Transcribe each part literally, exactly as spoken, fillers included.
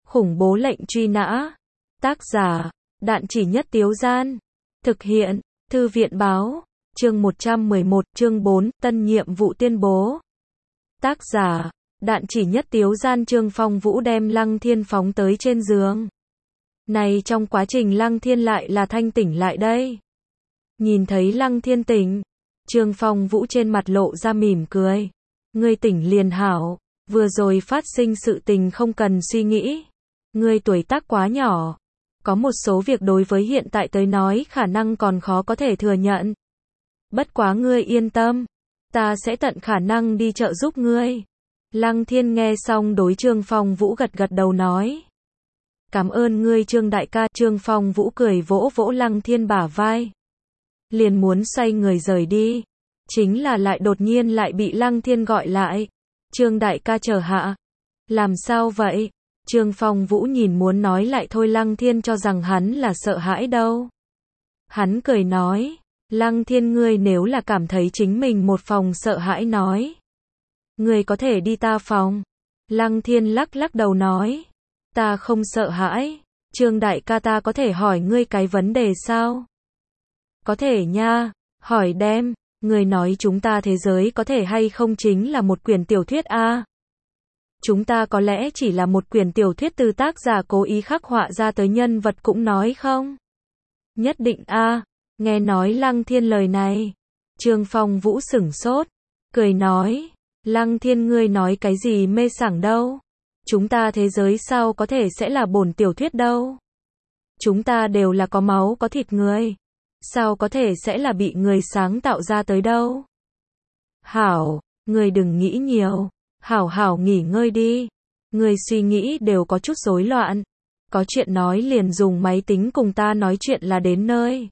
Khủng bố lệnh truy nã. Tác giả, Đạn Chỉ Nhất Tiếu Gian. Thực hiện, Thư viện báo. Chương một trăm mười một, chương bốn, tân nhiệm vụ tuyên bố. Tác giả, Đạn Chỉ Nhất Tiếu Gian. Trương Phong Vũ đem Lăng Thiên phóng tới trên giường. Này trong quá trình Lăng Thiên lại là thanh tỉnh lại đây. Nhìn thấy Lăng Thiên tỉnh, Trương Phong Vũ trên mặt lộ ra mỉm cười. Ngươi tỉnh liền hảo, vừa rồi phát sinh sự tình không cần suy nghĩ. Ngươi tuổi tác quá nhỏ, có một số việc đối với hiện tại tới nói khả năng còn khó có thể thừa nhận. Bất quá ngươi yên tâm, ta sẽ tận khả năng đi trợ giúp ngươi. Lăng Thiên nghe xong đối Trương Phong Vũ gật gật đầu nói. Cảm ơn ngươi Trương đại ca. Trương Phong Vũ cười vỗ vỗ Lăng Thiên bả vai. Liền muốn xoay người rời đi. Chính là lại đột nhiên lại bị Lăng Thiên gọi lại. Trương đại ca chờ hạ. Làm sao vậy? Trương Phong Vũ nhìn muốn nói lại thôi Lăng Thiên cho rằng hắn là sợ hãi đâu. Hắn cười nói. Lăng Thiên ngươi nếu là cảm thấy chính mình một phòng sợ hãi nói. Ngươi có thể đi ta phòng. Lăng Thiên lắc lắc đầu nói. Ta không sợ hãi. Trương đại ca ta có thể hỏi ngươi cái vấn đề sao? Có thể nha. Hỏi đem. Ngươi nói chúng ta thế giới có thể hay không chính là một quyển tiểu thuyết a? Chúng ta có lẽ chỉ là một quyển tiểu thuyết từ tác giả cố ý khắc họa ra tới nhân vật cũng nói không? Nhất định a. Nghe nói Lăng Thiên lời này. Trương Phong Vũ sửng sốt. Cười nói. Lăng Thiên ngươi nói cái gì mê sảng đâu? Chúng ta thế giới sao có thể sẽ là bổn tiểu thuyết đâu? Chúng ta đều là có máu có thịt người. Sao có thể sẽ là bị người sáng tạo ra tới đâu? Hảo, ngươi đừng nghĩ nhiều. Hảo hảo nghỉ ngơi đi. Ngươi suy nghĩ đều có chút rối loạn. Có chuyện nói liền dùng máy tính cùng ta nói chuyện là đến nơi.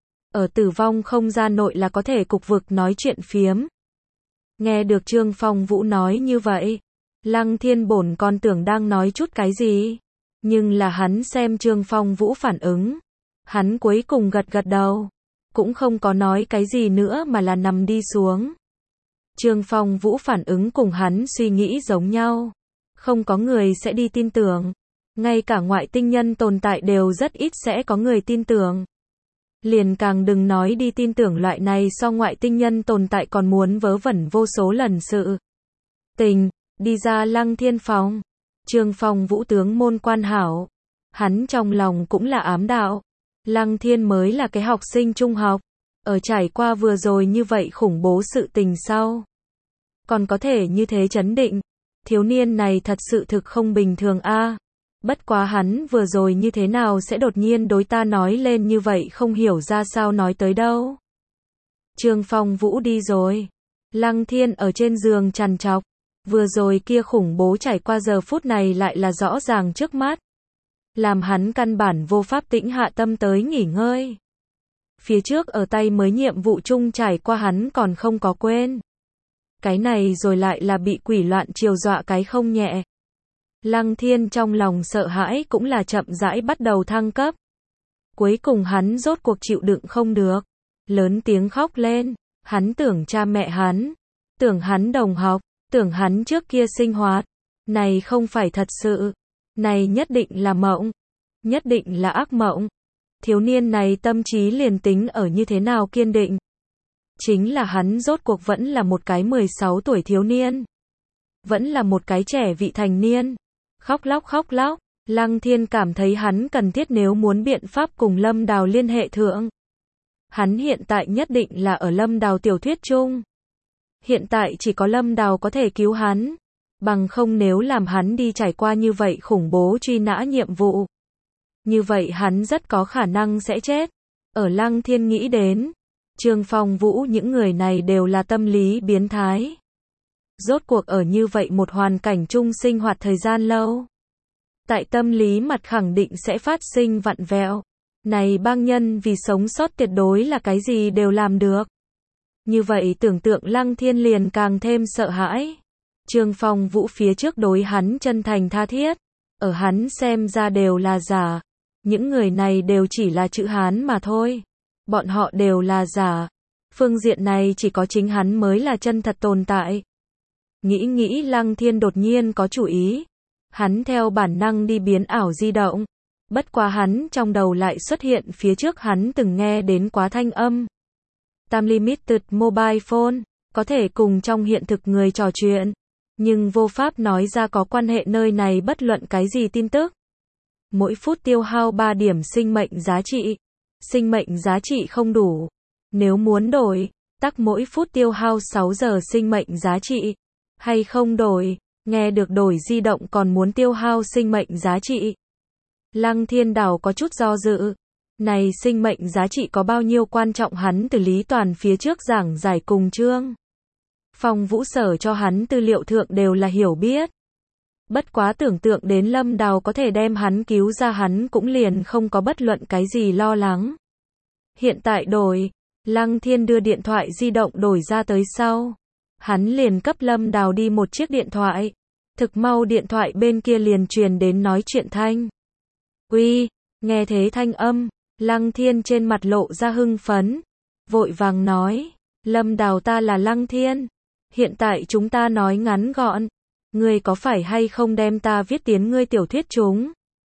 Ở tử vong không gian nội là có thể cục vực nói chuyện phiếm. Nghe được Trương Phong Vũ nói như vậy. Lăng Thiên bổn còn tưởng đang nói chút cái gì. Nhưng là hắn xem Trương Phong Vũ phản ứng. Hắn cuối cùng gật gật đầu. Cũng không có nói cái gì nữa mà là nằm đi xuống. Trương Phong Vũ phản ứng cùng hắn suy nghĩ giống nhau. Không có người sẽ đi tin tưởng. Ngay cả ngoại tinh nhân tồn tại đều rất ít sẽ có người tin tưởng. Liền càng đừng nói đi tin tưởng loại này so ngoại tinh nhân tồn tại còn muốn vớ vẩn vô số lần sự tình. Đi ra Lăng Thiên phòng. Trương Phong Vũ tướng môn quan hảo. Hắn trong lòng cũng là ám đạo. Lăng Thiên mới là cái học sinh trung học. Ở trải qua vừa rồi như vậy khủng bố sự tình sau. Còn có thể như thế chấn định. Thiếu niên này thật sự thực không bình thường a. Bất quá hắn vừa rồi như thế nào sẽ đột nhiên đối ta nói lên như vậy không hiểu ra sao nói tới đâu. Trương Phong Vũ đi rồi. Lăng Thiên ở trên giường trằn trọc. Vừa rồi kia khủng bố trải qua giờ phút này lại là rõ ràng trước mắt. Làm hắn căn bản vô pháp tĩnh hạ tâm tới nghỉ ngơi. Phía trước ở tay mới nhiệm vụ chung trải qua hắn còn không có quên. Cái này rồi lại là bị quỷ loạn chiều dọa cái không nhẹ. Lăng Thiên trong lòng sợ hãi cũng là chậm rãi bắt đầu thăng cấp. Cuối cùng hắn rốt cuộc chịu đựng không được. Lớn tiếng khóc lên. Hắn tưởng cha mẹ hắn. Tưởng hắn đồng học. Tưởng hắn trước kia sinh hoạt. Này không phải thật sự. Này nhất định là mộng. Nhất định là ác mộng. Thiếu niên này tâm trí liền tính ở như thế nào kiên định. Chính là hắn rốt cuộc vẫn là một cái mười sáu tuổi thiếu niên. Vẫn là một cái trẻ vị thành niên. Khóc lóc khóc lóc. Lăng Thiên cảm thấy hắn cần thiết nếu muốn biện pháp cùng Lâm Đào liên hệ thượng. Hắn hiện tại nhất định là ở Lâm Đào tiểu thuyết chung. Hiện tại chỉ có Lâm Đào có thể cứu hắn. Bằng không nếu làm hắn đi trải qua như vậy khủng bố truy nã nhiệm vụ. Như vậy hắn rất có khả năng sẽ chết. Ở Lăng Thiên nghĩ đến. Trương Phong Vũ những người này đều là tâm lý biến thái. Rốt cuộc ở như vậy một hoàn cảnh chung sinh hoạt thời gian lâu. Tại tâm lý mặt khẳng định sẽ phát sinh vặn vẹo. Này bang nhân vì sống sót tuyệt đối là cái gì đều làm được. Như vậy tưởng tượng Lăng Thiên liền càng thêm sợ hãi. Trương Phong Vũ phía trước đối hắn chân thành tha thiết. Ở hắn xem ra đều là giả. Những người này đều chỉ là chữ Hán mà thôi. Bọn họ đều là giả. Phương diện này chỉ có chính hắn mới là chân thật tồn tại. Nghĩ nghĩ Lăng Thiên đột nhiên có chủ ý. Hắn theo bản năng đi biến ảo di động. Bất quá hắn trong đầu lại xuất hiện phía trước hắn từng nghe đến quá thanh âm. Time Limited Mobile Phone, có thể cùng trong hiện thực người trò chuyện, nhưng vô pháp nói ra có quan hệ nơi này bất luận cái gì tin tức. Mỗi phút tiêu hao ba điểm sinh mệnh giá trị. Sinh mệnh giá trị không đủ. Nếu muốn đổi, tắc mỗi phút tiêu hao sáu giờ sinh mệnh giá trị. Hay không đổi, nghe được đổi di động còn muốn tiêu hao sinh mệnh giá trị. Lăng Thiên Đảo có chút do dự. Này sinh mệnh giá trị có bao nhiêu quan trọng hắn từ Lý Toàn phía trước giảng giải cùng chương Phong Vũ sở cho hắn tư liệu thượng đều là hiểu biết. Bất quá tưởng tượng đến Lâm Đào có thể đem hắn cứu ra hắn cũng liền không có bất luận cái gì lo lắng. Hiện tại đổi, Lăng Thiên đưa điện thoại di động đổi ra tới sau. Hắn liền cấp Lâm Đào đi một chiếc điện thoại. Thực mau điện thoại bên kia liền truyền đến nói chuyện thanh. Uy, nghe thế thanh âm, Lăng Thiên trên mặt lộ ra hưng phấn. Vội vàng nói, Lâm Đào ta là Lăng Thiên. Hiện tại chúng ta nói ngắn gọn. Ngươi có phải hay không đem ta viết tiến ngươi tiểu thuyết chúng?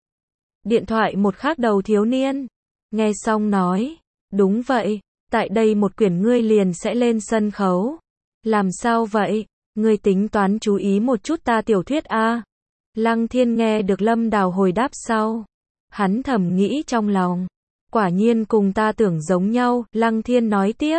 Điện thoại một khác đầu thiếu niên. Nghe xong nói, đúng vậy, tại đây một quyển ngươi liền sẽ lên sân khấu. Làm sao vậy? Ngươi tính toán chú ý một chút ta tiểu thuyết a? Lăng Thiên nghe được Lâm Đào hồi đáp sau. Hắn thầm nghĩ trong lòng. Quả nhiên cùng ta tưởng giống nhau, Lăng Thiên nói tiếp.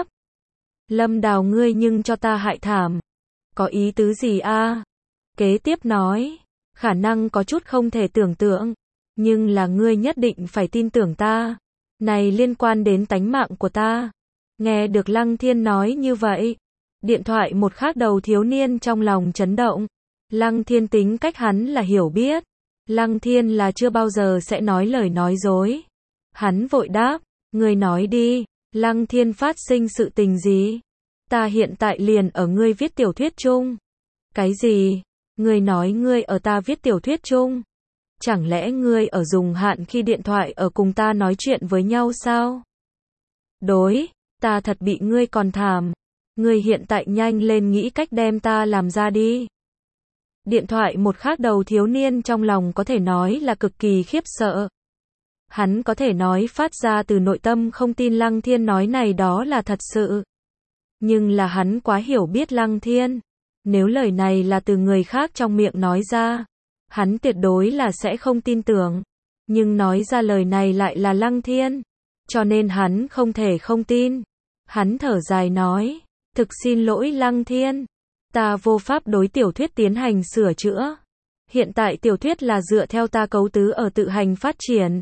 Lâm Đào ngươi nhưng cho ta hại thảm. Có ý tứ gì a? Kế tiếp nói, khả năng có chút không thể tưởng tượng, nhưng là ngươi nhất định phải tin tưởng ta. Này liên quan đến tánh mạng của ta. Nghe được Lăng Thiên nói như vậy, điện thoại một khác đầu thiếu niên trong lòng chấn động. Lăng Thiên tính cách hắn là hiểu biết. Lăng Thiên là chưa bao giờ sẽ nói lời nói dối. Hắn vội đáp, ngươi nói đi, Lăng Thiên phát sinh sự tình gì? Ta hiện tại liền ở ngươi viết tiểu thuyết chung. Cái gì? Ngươi nói ngươi ở ta viết tiểu thuyết chung? Chẳng lẽ ngươi ở dùng hạn khi điện thoại ở cùng ta nói chuyện với nhau sao? Đối, ta thật bị ngươi còn thảm. Ngươi hiện tại nhanh lên nghĩ cách đem ta làm ra đi. Điện thoại một khác đầu thiếu niên trong lòng có thể nói là cực kỳ khiếp sợ. Hắn có thể nói phát ra từ nội tâm không tin Lăng Thiên nói này đó là thật sự. Nhưng là hắn quá hiểu biết Lăng Thiên. Nếu lời này là từ người khác trong miệng nói ra, hắn tuyệt đối là sẽ không tin tưởng. Nhưng nói ra lời này lại là Lăng Thiên. Cho nên hắn không thể không tin. Hắn thở dài nói, thực xin lỗi Lăng Thiên. Ta vô pháp đối tiểu thuyết tiến hành sửa chữa. Hiện tại tiểu thuyết là dựa theo ta cấu tứ ở tự hành phát triển.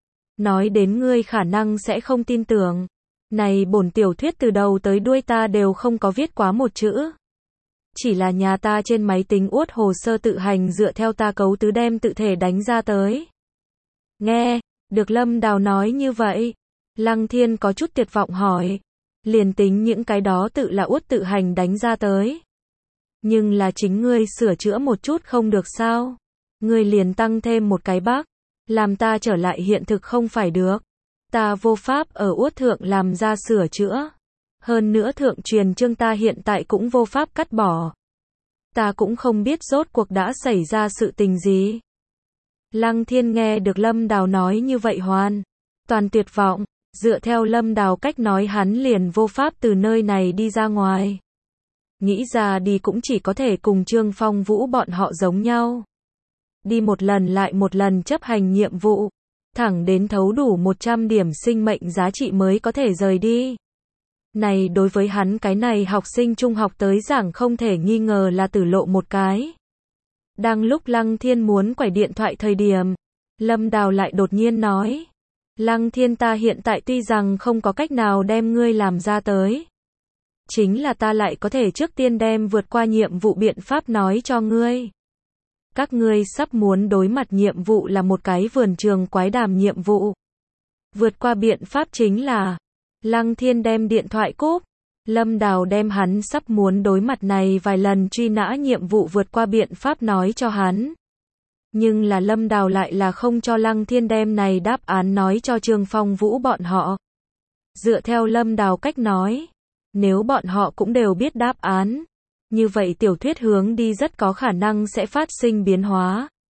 Nói đến ngươi khả năng sẽ không tin tưởng. Này bổn tiểu thuyết từ đầu tới đuôi ta đều không có viết quá một chữ. Chỉ là nhà ta trên máy tính uốt hồ sơ tự hành dựa theo ta cấu tứ đem tự thể đánh ra tới. Nghe, được Lâm Đào nói như vậy. Lăng Thiên có chút tuyệt vọng hỏi. Liền tính những cái đó tự là uốt tự hành đánh ra tới. Nhưng là chính ngươi sửa chữa một chút không được sao? Ngươi liền tăng thêm một cái bug. Làm ta trở lại hiện thực không phải được. Ta vô pháp ở uốt thượng làm ra sửa chữa. Hơn nữa thượng truyền chương ta hiện tại cũng vô pháp cắt bỏ. Ta cũng không biết rốt cuộc đã xảy ra sự tình gì. Lăng Thiên nghe được Lâm Đào nói như vậy hoàn toàn tuyệt vọng. Dựa theo Lâm Đào cách nói hắn liền vô pháp từ nơi này đi ra ngoài. Nghĩ ra đi cũng chỉ có thể cùng Trương Phong Vũ bọn họ giống nhau. Đi một lần lại một lần chấp hành nhiệm vụ. Thẳng đến thấu đủ một trăm điểm sinh mệnh giá trị mới có thể rời đi. Này đối với hắn cái này học sinh trung học tới giảng không thể nghi ngờ là tử lộ một cái. Đang lúc Lăng Thiên muốn quải điện thoại thời điểm, Lâm Đào lại đột nhiên nói. Lăng Thiên ta hiện tại tuy rằng không có cách nào đem ngươi làm ra tới. Chính là ta lại có thể trước tiên đem vượt qua nhiệm vụ biện pháp nói cho ngươi. Các ngươi sắp muốn đối mặt nhiệm vụ là một cái vườn trường quái đàm nhiệm vụ. Vượt qua biện pháp chính là Lăng Thiên đem điện thoại cúp. Lâm Đào đem hắn sắp muốn đối mặt này vài lần truy nã nhiệm vụ vượt qua biện pháp nói cho hắn. Nhưng là Lâm Đào lại là không cho Lăng Thiên đem này đáp án nói cho Trương Phong Vũ bọn họ. Dựa theo Lâm Đào cách nói, nếu bọn họ cũng đều biết đáp án, như vậy tiểu thuyết hướng đi rất có khả năng sẽ phát sinh biến hóa.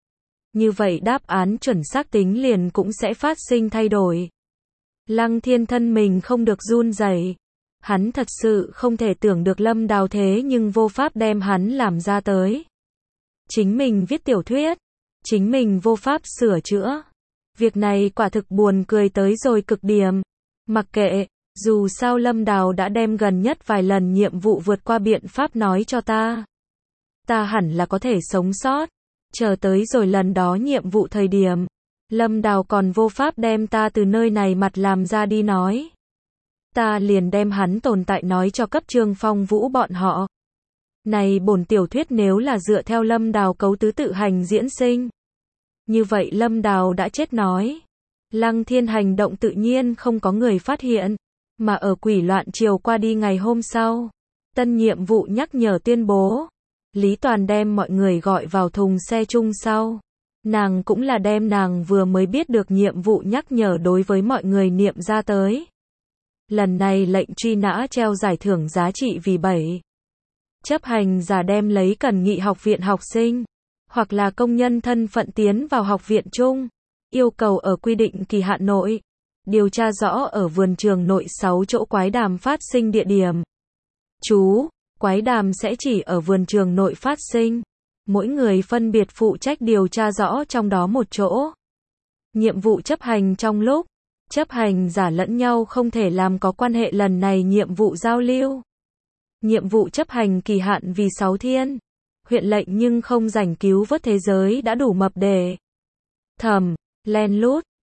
Như vậy đáp án chuẩn xác tính liền cũng sẽ phát sinh thay đổi. Lăng Thiên thân mình không được run rẩy. Hắn thật sự không thể tưởng được Lâm Đào thế nhưng vô pháp đem hắn làm ra tới. Chính mình viết tiểu thuyết, chính mình vô pháp sửa chữa. Việc này quả thực buồn cười tới rồi cực điểm. Mặc kệ, dù sao Lâm Đào đã đem gần nhất vài lần nhiệm vụ vượt qua biện pháp nói cho ta. Ta hẳn là có thể sống sót. Chờ tới rồi lần đó nhiệm vụ thời điểm, Lâm Đào còn vô pháp đem ta từ nơi này mặt làm ra đi nói. Ta liền đem hắn tồn tại nói cho cấp Trương Phong Vũ bọn họ. Này bổn tiểu thuyết nếu là dựa theo Lâm Đào cấu tứ tự hành diễn sinh. Như vậy Lâm Đào đã chết nói. Lăng Thiên hành động tự nhiên không có người phát hiện. Mà ở quỷ loạn chiều qua đi ngày hôm sau, tân nhiệm vụ nhắc nhở tuyên bố. Lý Toàn đem mọi người gọi vào thùng xe chung sau. Nàng cũng là đem nàng vừa mới biết được nhiệm vụ nhắc nhở đối với mọi người niệm ra tới. Lần này lệnh truy nã treo giải thưởng giá trị vì bảy. Chấp hành giả đem lấy cần nghị học viện học sinh, hoặc là công nhân thân phận tiến vào học viện chung. Yêu cầu ở quy định kỳ hạn nội. Điều tra rõ ở vườn trường nội sáu chỗ quái đàm phát sinh địa điểm. Chú, quái đàm sẽ chỉ ở vườn trường nội phát sinh. Mỗi người phân biệt phụ trách điều tra rõ trong đó một chỗ. Nhiệm vụ chấp hành trong lúc chấp hành giả lẫn nhau không thể làm có quan hệ lần này nhiệm vụ giao lưu. Nhiệm vụ chấp hành kỳ hạn vì sáu thiên. Huyện lệnh nhưng không rảnh cứu vớt thế giới đã đủ mập để thầm, len lút,